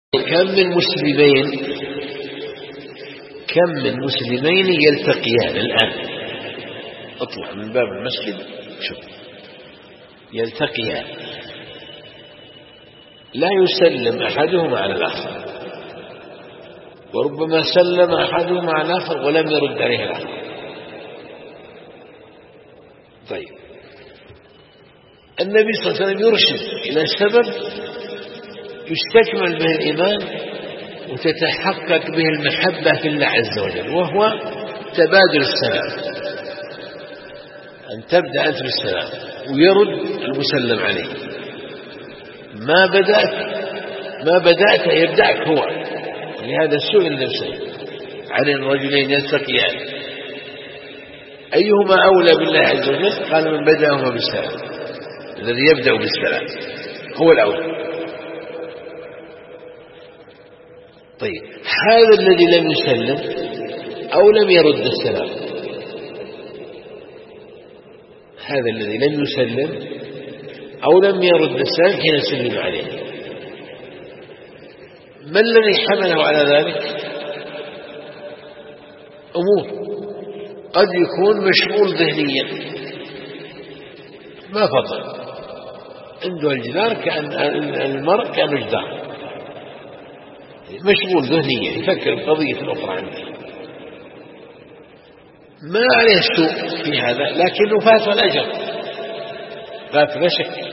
كم من مسلمين يلتقيان الآن، اطلع من باب المسجد شوف يلتقيان، لا يسلم أحدهما على الآخر، وربما سلم أحدهما على الآخر ولم يرد عليه الآخر. طيب النبي صلى الله عليه وسلم يرشد إلى سبب يستكمل به الإيمان وتتحقق به المحبة في الله عز وجل، وهو تبادل السلام، أن تبدأ أنت بالسلام ويرد المسلم عليه. ما بدأت يبدأك هو. لهذا سئل نفسه عن الرجلين يلتقيان أيهما أولى بالله عز وجل؟ قال من بدأهما بالسلام، الذي يبدأ بالسلام هو الأولى. طيب هذا الذي لم يسلم أو لم يرد السلام، هذا الذي لم يسلم أو لم يرد السلام حين سلم عليه، ما الذي حمله على ذلك؟ أمور، قد يكون مشغول ذهنيا، ما فضل عنده الجدار كأن المرء كأنه جدار، مشغول ذهنيا يفكر بقضية أخرى عنده، ما عليه السوء في هذا، لكنه فات الأجر، فات لا شك.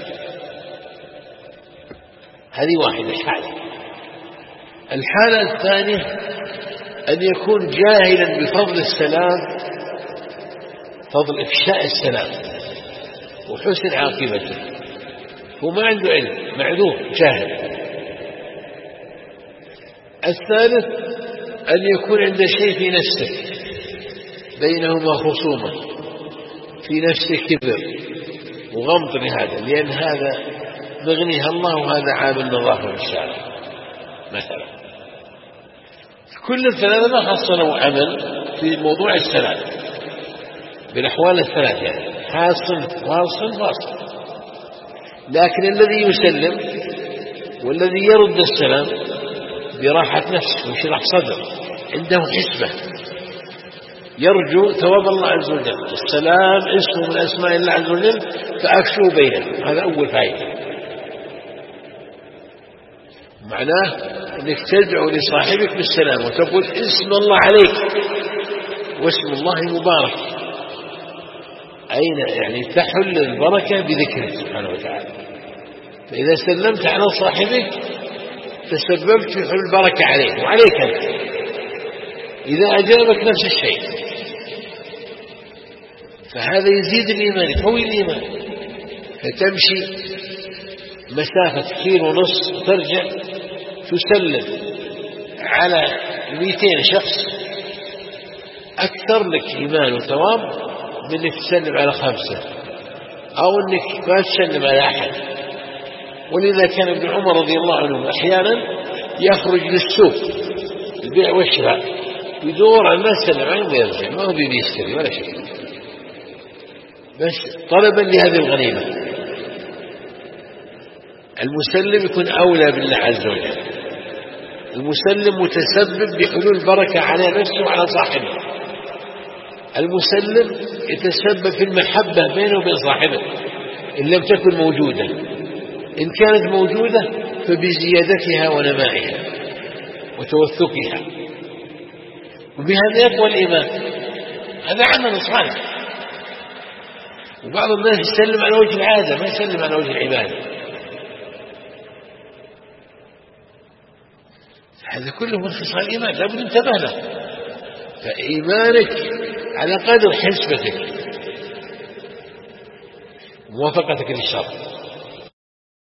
هذه واحدة حالة. الحالة الثانية أن يكون جاهلا بفضل السلام، فضل إفشاء السلام وحسن عاقبته، هو ما عنده علم، معذور جاهل. الثالث أن يكون عنده شيء في نفسه بينهما خصومة، في نفسه كبر وغمط لهذا، لأن هذا مغنيها الله وهذا عامل نظافة في الشارع مثلا. كل الثلاثة ما حصلوا عمل في موضوع السلام بالأحوال الثلاثة، يعني حاصل واصل واصل. لكن الذي يسلم والذي يرد السلام براحة نفسه وشرح صدر، عنده حسبة، يرجو ثواب الله عز وجل. السلام اسم من أسماء الله عز وجل، فأفشوا بينهم، هذا أول فائدة. معناه أنك تدعو لصاحبك بالسلام وتقول اسم الله عليك، واسم الله مبارك، أين يعني تحل البركة بذكره سبحانه وتعالى. فإذا سلمت على صاحبك تسببت في حل البركة عليه وعليك أنت، إذا أجابك نفس الشيء، فهذا يزيد الإيمان، يقوي الإيمان. فتمشي مسافة 1.5 كيلو ترجع تسلم على 200 شخص، أكثر لك إيمان وثواب من أنك تسلم على 5 أو أنك ما تسلم على أحد. ولذا كان ابن عمر رضي الله عنه أحيانا يخرج للسوق البيع والشراء، يدور على الناس يسلم عليهم ويرجع، ما هو بيشتري ولا شيء، بس طلبا لهذه الغنيمة. المسلم يكون أولى بالله عز وجل، المسلم متسبب بحلول بركة على نفسه وعلى صاحبه، المسلم يتسبب في المحبة بينه وبين صاحبه إن لم تكن موجودة، إن كانت موجودة فبزيادتها ونمائها وتوثقها، وبهذا يقوى الإيمان. هذا عمل صالح. وبعض الناس يسلم على وجه العادة، ما يسلم على وجه العبادة، هذا كله من خصال الإيمان، لابد انتبه له. فإيمانك على قدر حسبتك، موافقتك للشرع.